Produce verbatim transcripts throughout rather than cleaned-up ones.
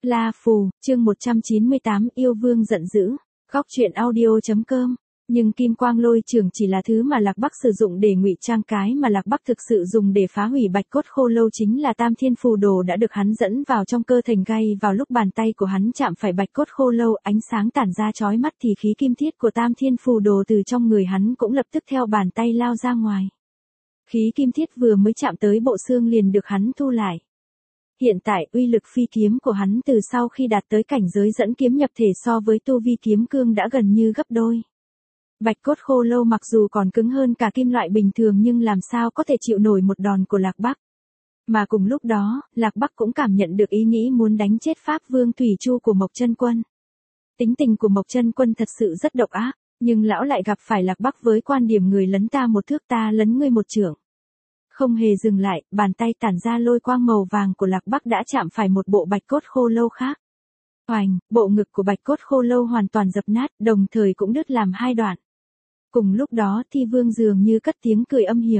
La Phù, chương một trăm chín mươi tám yêu vương giận dữ. Góc truyện audio.com. Nhưng kim quang lôi trường chỉ là thứ mà Lạc Bắc sử dụng để ngụy trang, cái mà Lạc Bắc thực sự dùng để phá hủy bạch cốt khô lâu chính là tam thiên phù đồ đã được hắn dẫn vào trong cơ thành gai. Vào lúc bàn tay của hắn chạm phải bạch cốt khô lâu, ánh sáng tản ra chói mắt thì khí kim thiết của tam thiên phù đồ từ trong người hắn cũng lập tức theo bàn tay lao ra ngoài. Khí kim thiết vừa mới chạm tới bộ xương liền được hắn thu lại. Hiện tại uy lực phi kiếm của hắn từ sau khi đạt tới cảnh giới dẫn kiếm nhập thể so với tu vi kiếm cương đã gần như gấp đôi. Bạch cốt khô lâu mặc dù còn cứng hơn cả kim loại bình thường nhưng làm sao có thể chịu nổi một đòn của Lạc Bắc. Mà cùng lúc đó, Lạc Bắc cũng cảm nhận được ý nghĩ muốn đánh chết Pháp Vương Thủy Chu của Mộc Chân Quân. Tính tình của Mộc Chân Quân thật sự rất độc ác, nhưng lão lại gặp phải Lạc Bắc với quan điểm người lấn ta một thước ta lấn ngươi một chưởng. Không hề dừng lại, bàn tay tản ra lôi quang màu vàng của Lạc Bắc đã chạm phải một bộ bạch cốt khô lâu khác. Oành, bộ ngực của bạch cốt khô lâu hoàn toàn dập nát, đồng thời cũng đứt làm hai đoạn. Cùng lúc đó Thi Vương dường như cất tiếng cười âm hiểm.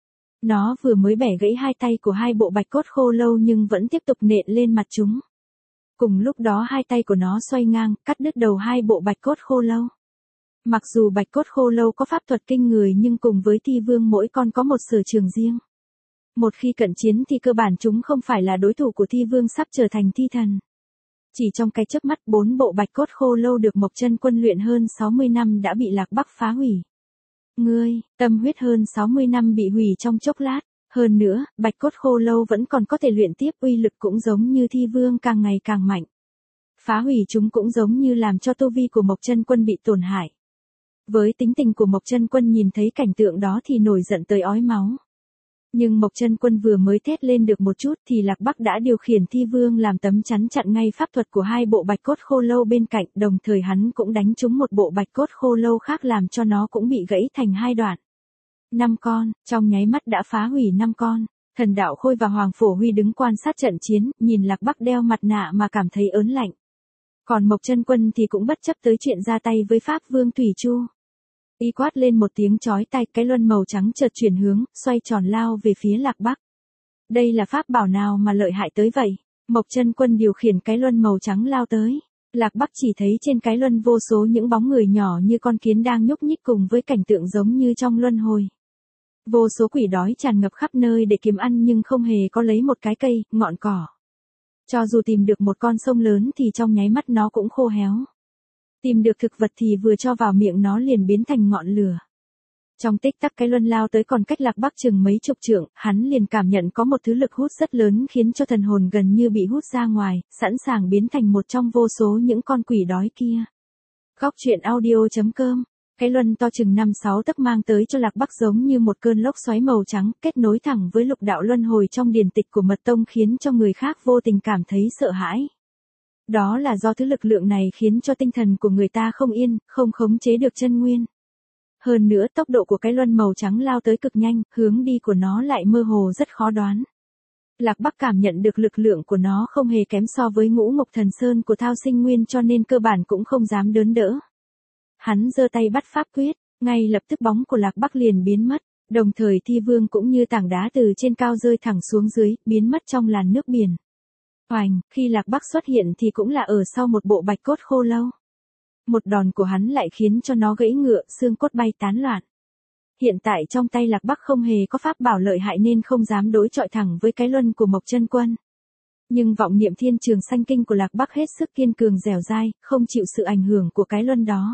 Nó vừa mới bẻ gãy hai tay của hai bộ bạch cốt khô lâu nhưng vẫn tiếp tục nện lên mặt chúng. Cùng lúc đó hai tay của nó xoay ngang, cắt đứt đầu hai bộ bạch cốt khô lâu. Mặc dù bạch cốt khô lâu có pháp thuật kinh người nhưng cùng với Thi Vương mỗi con có một sở trường riêng. Một khi cận chiến thì cơ bản chúng không phải là đối thủ của Thi Vương sắp trở thành thi thần. Chỉ trong cái chớp mắt bốn bộ bạch cốt khô lâu được Mộc Chân Quân luyện hơn sáu mươi năm đã bị Lạc Bắc phá hủy. Ngươi, tâm huyết hơn sáu mươi năm bị hủy trong chốc lát. Hơn nữa, bạch cốt khô lâu vẫn còn có thể luyện tiếp, uy lực cũng giống như Thi Vương càng ngày càng mạnh. Phá hủy chúng cũng giống như làm cho tu vi của Mộc Chân Quân bị tổn hại. Với tính tình của Mộc Chân Quân nhìn thấy cảnh tượng đó thì nổi giận tới ói máu. Nhưng Mộc Chân Quân vừa mới thét lên được một chút thì Lạc Bắc đã điều khiển Thi Vương làm tấm chắn chặn ngay pháp thuật của hai bộ bạch cốt khô lâu bên cạnh, đồng thời hắn cũng đánh trúng một bộ bạch cốt khô lâu khác làm cho nó cũng bị gãy thành hai đoạn. Năm con, trong nháy mắt đã phá hủy năm con. Thần Đạo Khôi và Hoàng Phổ Huy đứng quan sát trận chiến, nhìn Lạc Bắc đeo mặt nạ mà cảm thấy ớn lạnh. Còn Mộc Chân Quân thì cũng bất chấp tới chuyện ra tay với Pháp Vương Thủy Chu. Y quát lên một tiếng chói tai, cái luân màu trắng chợt chuyển hướng, xoay tròn lao về phía Lạc Bắc. Đây là pháp bảo nào mà lợi hại tới vậy? Mộc Chân Quân điều khiển cái luân màu trắng lao tới. Lạc Bắc chỉ thấy trên cái luân vô số những bóng người nhỏ như con kiến đang nhúc nhích cùng với cảnh tượng giống như trong luân hồi. Vô số quỷ đói tràn ngập khắp nơi để kiếm ăn nhưng không hề có lấy một cái cây, ngọn cỏ. Cho dù tìm được một con sông lớn thì trong nháy mắt nó cũng khô héo. Tìm được thực vật thì vừa cho vào miệng nó liền biến thành ngọn lửa. Trong tích tắc cái luân lao tới còn cách Lạc Bắc chừng mấy chục trượng, hắn liền cảm nhận có một thứ lực hút rất lớn khiến cho thần hồn gần như bị hút ra ngoài, sẵn sàng biến thành một trong vô số những con quỷ đói kia. Góc truyện audio.com. Cái luân to chừng năm sáu tấc mang tới cho Lạc Bắc giống như một cơn lốc xoáy màu trắng, kết nối thẳng với lục đạo luân hồi trong điển tịch của Mật Tông khiến cho người khác vô tình cảm thấy sợ hãi. Đó là do thứ lực lượng này khiến cho tinh thần của người ta không yên, không khống chế được chân nguyên. Hơn nữa tốc độ của cái luân màu trắng lao tới cực nhanh, hướng đi của nó lại mơ hồ rất khó đoán. Lạc Bắc cảm nhận được lực lượng của nó không hề kém so với Ngũ Ngục Thần Sơn của Thao Sinh Nguyên cho nên cơ bản cũng không dám đớn đỡ. Hắn giơ tay bắt pháp quyết, ngay lập tức bóng của Lạc Bắc liền biến mất, đồng thời Thi Vương cũng như tảng đá từ trên cao rơi thẳng xuống dưới, biến mất trong làn nước biển. Oành, khi Lạc Bắc xuất hiện thì cũng là ở sau một bộ bạch cốt khô lâu. Một đòn của hắn lại khiến cho nó gãy ngựa, xương cốt bay tán loạn. Hiện tại trong tay Lạc Bắc không hề có pháp bảo lợi hại nên không dám đối chọi thẳng với cái luân của Mộc Chân Quân. Nhưng vọng niệm thiên trường sanh kinh của Lạc Bắc hết sức kiên cường dẻo dai, không chịu sự ảnh hưởng của cái luân đó.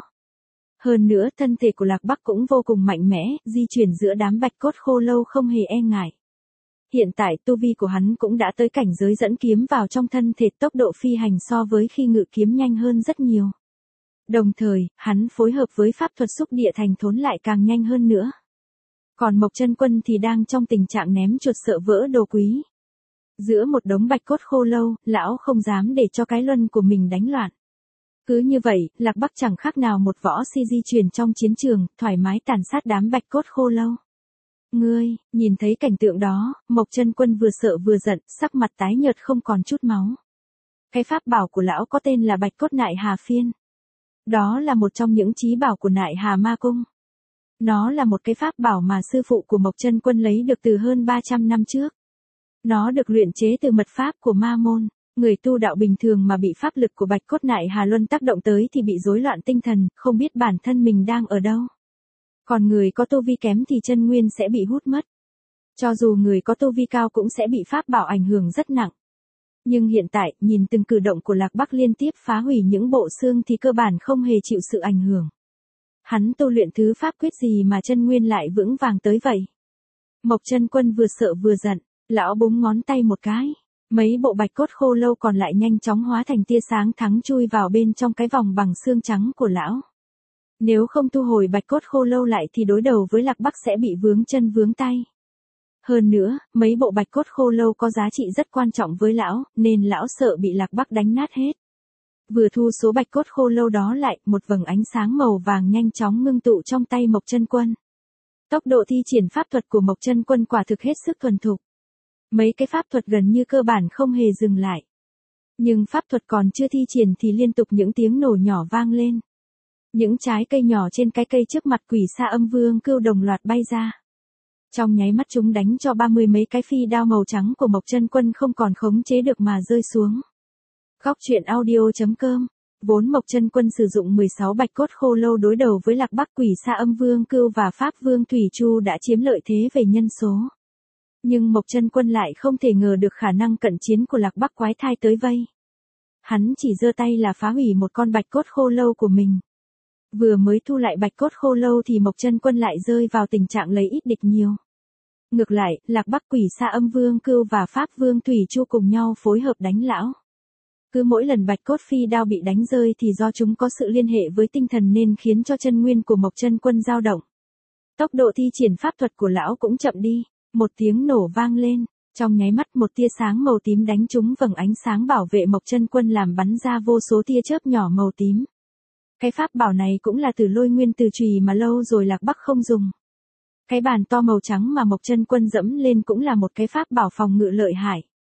Hơn nữa thân thể của Lạc Bắc cũng vô cùng mạnh mẽ, di chuyển giữa đám bạch cốt khô lâu không hề e ngại. Hiện tại tu vi của hắn cũng đã tới cảnh giới dẫn kiếm vào trong thân thể, tốc độ phi hành so với khi ngự kiếm nhanh hơn rất nhiều. Đồng thời, hắn phối hợp với pháp thuật xúc địa thành thốn lại càng nhanh hơn nữa. Còn Mộc Chân Quân thì đang trong tình trạng ném chuột sợ vỡ đồ quý. Giữa một đống bạch cốt khô lâu, lão không dám để cho cái luân của mình đánh loạn. Cứ như vậy, Lạc Bắc chẳng khác nào một võ si di chuyển trong chiến trường, thoải mái tàn sát đám bạch cốt khô lâu. Ngươi, nhìn thấy cảnh tượng đó, Mộc Chân Quân vừa sợ vừa giận, sắc mặt tái nhợt không còn chút máu. Cái pháp bảo của lão có tên là Bạch Cốt Nại Hà Phiên. Đó là một trong những chí bảo của Nại Hà Ma Cung. Nó là một cái pháp bảo mà sư phụ của Mộc Chân Quân lấy được từ hơn ba trăm năm trước. Nó được luyện chế từ mật pháp của Ma Môn. Người tu đạo bình thường mà bị pháp lực của Bạch Cốt Nại Hà Luân tác động tới thì bị rối loạn tinh thần, không biết bản thân mình đang ở đâu. Còn người có tu vi kém thì chân nguyên sẽ bị hút mất. Cho dù người có tu vi cao cũng sẽ bị pháp bảo ảnh hưởng rất nặng. Nhưng hiện tại, nhìn từng cử động của Lạc Bắc liên tiếp phá hủy những bộ xương thì cơ bản không hề chịu sự ảnh hưởng. Hắn tu luyện thứ pháp quyết gì mà chân nguyên lại vững vàng tới vậy? Mộc Chân Quân vừa sợ vừa giận, lão búng ngón tay một cái. Mấy bộ bạch cốt khô lâu còn lại nhanh chóng hóa thành tia sáng thắng chui vào bên trong cái vòng bằng xương trắng của lão. Nếu không thu hồi bạch cốt khô lâu lại thì đối đầu với Lạc Bắc sẽ bị vướng chân vướng tay. Hơn nữa, mấy bộ bạch cốt khô lâu có giá trị rất quan trọng với lão, nên lão sợ bị Lạc Bắc đánh nát hết. Vừa thu số bạch cốt khô lâu đó lại, một vầng ánh sáng màu vàng nhanh chóng ngưng tụ trong tay Mộc Chân Quân. Tốc độ thi triển pháp thuật của Mộc Chân Quân quả thực hết sức thuần thục. Mấy cái pháp thuật gần như cơ bản không hề dừng lại. Nhưng pháp thuật còn chưa thi triển thì liên tục những tiếng nổ nhỏ vang lên. Những trái cây nhỏ trên cái cây trước mặt Quỷ Sa Âm Vương Cưu đồng loạt bay ra. Trong nháy mắt chúng đánh cho ba mươi mấy cái phi đao màu trắng của Mộc Chân Quân không còn khống chế được mà rơi xuống. Góc truyện audio chấm com. Vốn Mộc Chân Quân sử dụng mười sáu bạch cốt khô lâu đối đầu với Lạc Bắc, Quỷ Sa Âm Vương Cưu và Pháp Vương Thủy Chu đã chiếm lợi thế về nhân số. Nhưng Mộc Chân Quân lại không thể ngờ được khả năng cận chiến của Lạc Bắc quái thai tới vây. Hắn chỉ giơ tay là phá hủy một con bạch cốt khô lâu của mình. Vừa mới thu lại bạch cốt khô lâu thì Mộc Chân Quân lại rơi vào tình trạng lấy ít địch nhiều. Ngược lại, Lạc Bắc, Quỷ Sa Âm Vương Cưu và Pháp Vương Thủy Chu cùng nhau phối hợp đánh lão. Cứ mỗi lần bạch cốt phi đao bị đánh rơi thì do chúng có sự liên hệ với tinh thần nên khiến cho chân nguyên của Mộc Chân Quân dao động. Tốc độ thi triển pháp thuật của lão cũng chậm đi, một tiếng nổ vang lên, trong nháy mắt một tia sáng màu tím đánh trúng vầng ánh sáng bảo vệ Mộc Chân Quân làm bắn ra vô số tia chớp nhỏ màu tím. Cái pháp bảo này cũng là Tử Lôi Nguyên Từ Chùy mà lâu rồi Lạc Bắc không dùng. Cái bàn to màu trắng mà Mộc Chân Quân dẫm lên cũng là một cái pháp bảo phòng ngự lợi hại.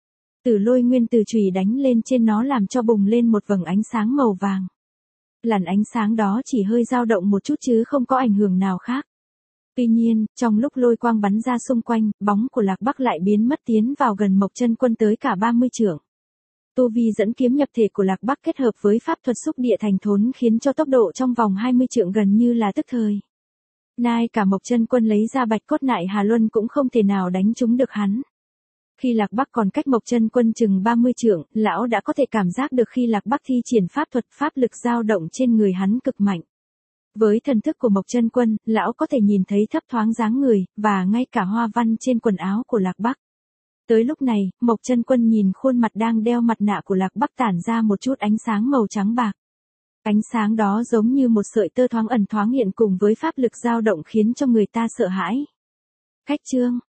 Tử Lôi Nguyên Từ Chùy đánh lên trên nó làm cho bùng lên một vầng ánh sáng màu vàng. Làn ánh sáng đó chỉ hơi dao động một chút chứ không có ảnh hưởng nào khác. Tuy nhiên, trong lúc lôi quang bắn ra xung quanh, bóng của Lạc Bắc lại biến mất tiến vào gần Mộc Chân Quân tới cả ba mươi trượng. Tu vi dẫn kiếm nhập thể của Lạc Bắc kết hợp với pháp thuật xúc địa thành thốn khiến cho tốc độ trong vòng hai mươi trượng gần như là tức thời. Nay cả Mộc Chân Quân lấy ra bạch cốt nại Hà Luân cũng không thể nào đánh trúng được hắn. Khi Lạc Bắc còn cách Mộc Chân Quân chừng ba mươi trượng, lão đã có thể cảm giác được khi Lạc Bắc thi triển pháp thuật pháp lực dao động trên người hắn cực mạnh. Với thần thức của Mộc Chân Quân, lão có thể nhìn thấy thấp thoáng dáng người, và ngay cả hoa văn trên quần áo của Lạc Bắc. Tới lúc này, Mộc Chân Quân nhìn khuôn mặt đang đeo mặt nạ của Lạc Bắc tản ra một chút ánh sáng màu trắng bạc. Ánh sáng đó giống như một sợi tơ thoáng ẩn thoáng hiện cùng với pháp lực dao động khiến cho người ta sợ hãi. Khách chương